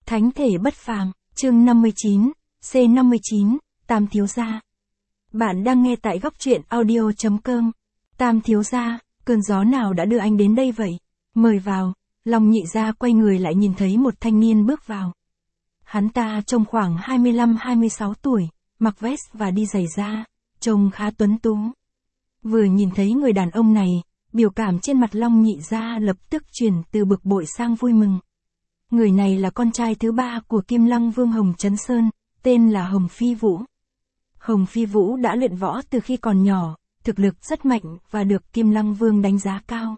Thánh thể bất phàm, chương 59, C59, Tam thiếu gia. Bạn đang nghe tại góc truyện audio.com. Tam thiếu gia, cơn gió nào đã đưa anh đến đây vậy? Mời vào. Long Nhị gia quay người lại nhìn thấy một thanh niên bước vào. Hắn ta trông khoảng 25-26 tuổi, mặc vest và đi giày da, trông khá tuấn tú. Vừa nhìn thấy người đàn ông này, biểu cảm trên mặt Long Nhị gia lập tức chuyển từ bực bội sang vui mừng. Người này là con trai thứ ba của Kim Lăng Vương Hồng Trấn Sơn, tên là Hồng Phi Vũ. Hồng Phi Vũ đã luyện võ từ khi còn nhỏ, thực lực rất mạnh và được Kim Lăng Vương đánh giá cao.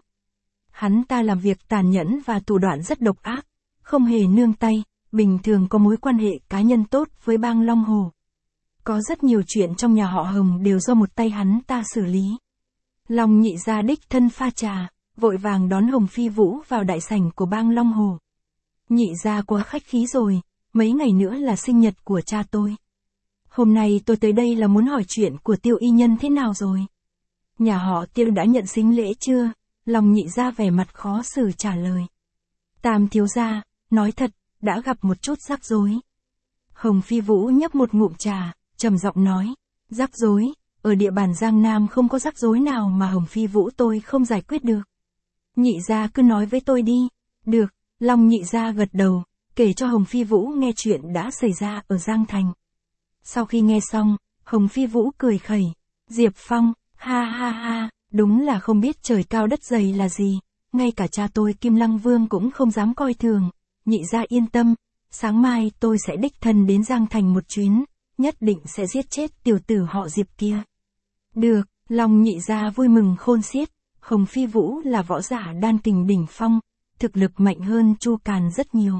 Hắn ta làm việc tàn nhẫn và thủ đoạn rất độc ác, không hề nương tay, bình thường có mối quan hệ cá nhân tốt với bang Long Hồ. Có rất nhiều chuyện trong nhà họ Hồng đều do một tay hắn ta xử lý. Long Nhị gia đích thân pha trà, vội vàng đón Hồng Phi Vũ vào đại sảnh của bang Long Hồ. Nhị gia quá khách khí rồi, mấy ngày nữa là sinh nhật của cha tôi. Hôm nay tôi tới đây là muốn hỏi chuyện của Tiêu y nhân thế nào rồi? Nhà họ Tiêu đã nhận sính lễ chưa? Long Nhị gia vẻ mặt khó xử trả lời. Tam thiếu gia, nói thật, đã gặp một chút rắc rối. Hồng Phi Vũ nhấp một ngụm trà, trầm giọng nói, rắc rối, ở địa bàn Giang Nam không có rắc rối nào mà Hồng Phi Vũ tôi không giải quyết được. Nhị gia cứ nói với tôi đi. Được, Long Nhị gia gật đầu, kể cho Hồng Phi Vũ nghe chuyện đã xảy ra ở Giang Thành. Sau khi nghe xong, Hồng Phi Vũ cười khẩy, Diệp Phong, ha ha ha, đúng là không biết trời cao đất dày là gì, ngay cả cha tôi Kim Lăng Vương cũng không dám coi thường. Nhị gia yên tâm, sáng mai tôi sẽ đích thân đến Giang Thành một chuyến, nhất định sẽ giết chết tiểu tử họ Diệp kia. Được, Long Nhị gia vui mừng khôn xiết, Hồng Phi Vũ là võ giả đan kình đỉnh phong, thực lực mạnh hơn Chu Càn rất nhiều.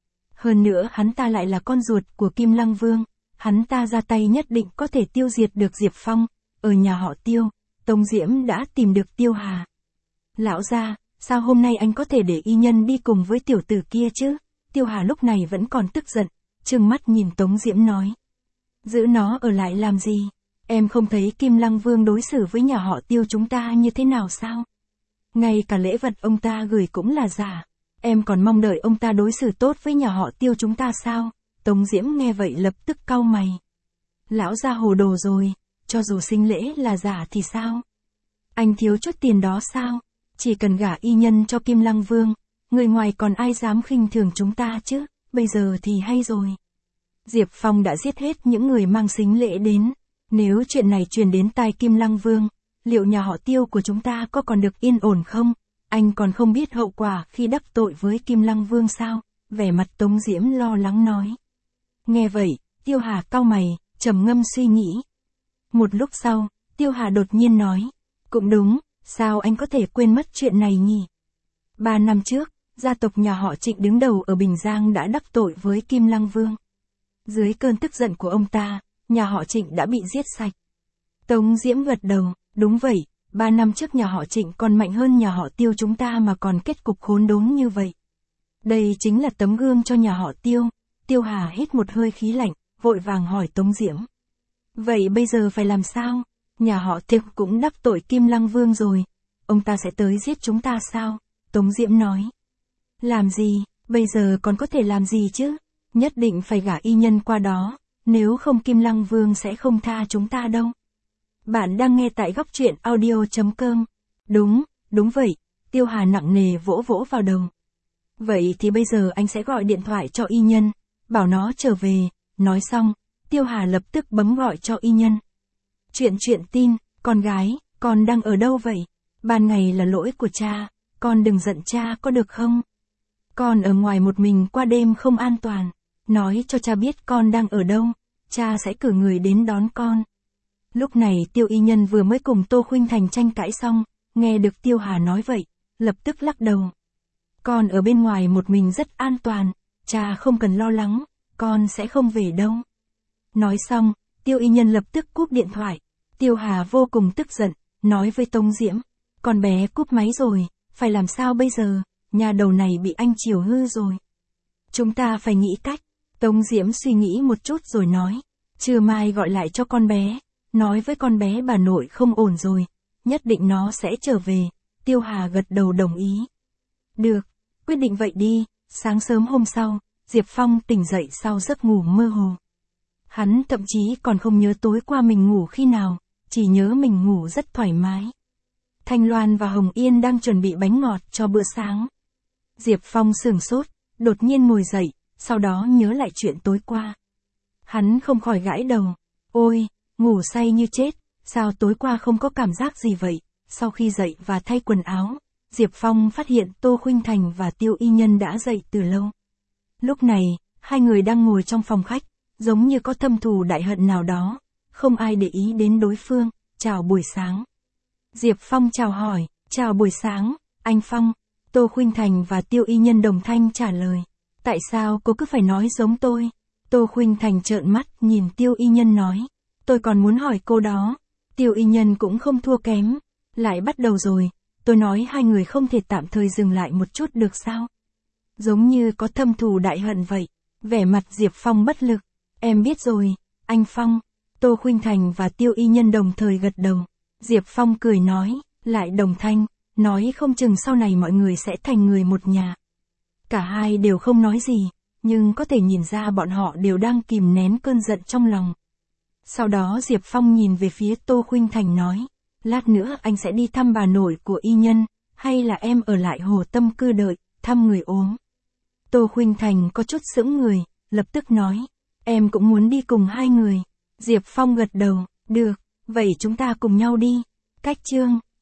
Hơn nữa hắn ta lại là con ruột của Kim Lăng Vương, hắn ta ra tay nhất định có thể tiêu diệt được Diệp Phong. Ở nhà họ Tiêu, Tống Diễm đã tìm được Tiêu Hà. Lão gia, sao hôm nay anh có thể để y nhân đi cùng với tiểu tử kia chứ? Tiêu Hà lúc này vẫn còn tức giận, trừng mắt nhìn Tống Diễm nói. Giữ nó ở lại làm gì? Em không thấy Kim Lăng Vương đối xử với nhà họ Tiêu chúng ta như thế nào sao? Ngay cả lễ vật ông ta gửi cũng là giả. Em còn mong đợi ông ta đối xử tốt với nhà họ Tiêu chúng ta sao? Tống Diễm nghe vậy lập tức cau mày. Lão gia hồ đồ rồi, cho dù sinh lễ là giả thì sao? Anh thiếu chút tiền đó sao? Chỉ cần gả y nhân cho Kim Lăng Vương, người ngoài còn ai dám khinh thường chúng ta chứ? Bây giờ thì hay rồi. Diệp Phong đã giết hết những người mang sính lễ đến. Nếu chuyện này truyền đến tai Kim Lăng Vương, liệu nhà họ Tiêu của chúng ta có còn được yên ổn không? Anh còn không biết hậu quả khi đắc tội với Kim Lăng Vương sao? Vẻ mặt Tống Diễm lo lắng nói. Nghe vậy, Tiêu Hà cau mày, trầm ngâm suy nghĩ. Một lúc sau, Tiêu Hà đột nhiên nói. Cũng đúng, sao anh có thể quên mất chuyện này nhỉ? 3 năm trước, gia tộc nhà họ Trịnh đứng đầu ở Bình Giang đã đắc tội với Kim Lăng Vương. Dưới cơn tức giận của ông ta, nhà họ Trịnh đã bị giết sạch. Tống Diễm gật đầu, đúng vậy, 3 năm trước nhà họ Trịnh còn mạnh hơn nhà họ Tiêu chúng ta mà còn kết cục khốn đốn như vậy. Đây chính là tấm gương cho nhà họ Tiêu. Tiêu Hà hít một hơi khí lạnh, vội vàng hỏi Tống Diễm. Vậy bây giờ phải làm sao? Nhà họ Tiêu cũng đắc tội Kim Lăng Vương rồi. Ông ta sẽ tới giết chúng ta sao? Tống Diễm nói. Làm gì, bây giờ còn có thể làm gì chứ? Nhất định phải gả y nhân qua đó, nếu không Kim Lăng Vương sẽ không tha chúng ta đâu. Bạn đang nghe tại góc truyện audio.com. Đúng vậy, Tiêu Hà nặng nề vỗ vỗ vào đầu. Vậy thì bây giờ anh sẽ gọi điện thoại cho y nhân, bảo nó trở về. Nói xong, Tiêu Hà lập tức bấm gọi cho y nhân. Chuyện tin, con gái, con đang ở đâu vậy? Ban ngày là lỗi của cha, con đừng giận cha có được không? Con ở ngoài một mình qua đêm không an toàn, nói cho cha biết con đang ở đâu, cha sẽ cử người đến đón con. Lúc này Tiêu y nhân vừa mới cùng Tô Khuynh Thành tranh cãi xong, nghe được Tiêu Hà nói vậy, lập tức lắc đầu. Con ở bên ngoài một mình rất an toàn, cha không cần lo lắng, con sẽ không về đâu. Nói xong, Tiêu y nhân lập tức cúp điện thoại. Tiêu Hà vô cùng tức giận, nói với Tống Diễm, con bé cúp máy rồi, phải làm sao bây giờ, nhà đầu này bị anh chiều hư rồi. Chúng ta phải nghĩ cách. Tống Diễm suy nghĩ một chút rồi nói, trưa mai gọi lại cho con bé, nói với con bé bà nội không ổn rồi, nhất định nó sẽ trở về. Tiêu Hà gật đầu đồng ý. Được, quyết định vậy đi. Sáng sớm hôm sau, Diệp Phong tỉnh dậy sau giấc ngủ mơ hồ. Hắn thậm chí còn không nhớ tối qua mình ngủ khi nào, chỉ nhớ mình ngủ rất thoải mái. Thanh Loan và Hồng Yên đang chuẩn bị bánh ngọt cho bữa sáng. Diệp Phong sửng sốt, đột nhiên ngồi dậy, sau đó nhớ lại chuyện tối qua. Hắn không khỏi gãi đầu. Ôi, ngủ say như chết, sao tối qua không có cảm giác gì vậy? Sau khi dậy và thay quần áo, Diệp Phong phát hiện Tô Khuynh Thành và Tiêu Y Nhân đã dậy từ lâu. Lúc này, hai người đang ngồi trong phòng khách, giống như có thâm thù đại hận nào đó, không ai để ý đến đối phương. Chào buổi sáng. Diệp Phong chào hỏi, chào buổi sáng, anh Phong. Tô Khuynh Thành và Tiêu Y Nhân đồng thanh trả lời. Tại sao cô cứ phải nói giống tôi? Tô Khuynh Thành trợn mắt nhìn Tiêu Y Nhân nói. Tôi còn muốn hỏi cô đó. Tiêu Y Nhân cũng không thua kém. Lại bắt đầu rồi, tôi nói hai người không thể tạm thời dừng lại một chút được sao? Giống như có thâm thù đại hận vậy. Vẻ mặt Diệp Phong bất lực. Em biết rồi, anh Phong. Tô Khuynh Thành và Tiêu Y Nhân đồng thời gật đầu. Diệp Phong cười nói, lại đồng thanh, nói không chừng sau này mọi người sẽ thành người một nhà. Cả hai đều không nói gì, nhưng có thể nhìn ra bọn họ đều đang kìm nén cơn giận trong lòng. Sau đó Diệp Phong nhìn về phía Tô Khuynh Thành nói, lát nữa anh sẽ đi thăm bà nội của Y Nhân, hay là em ở lại Hồ Tâm Cư đợi, thăm người ốm. Tô Khuynh Thành có chút sững người, lập tức nói, em cũng muốn đi cùng hai người. Diệp Phong gật đầu, được, vậy chúng ta cùng nhau đi. Cách chương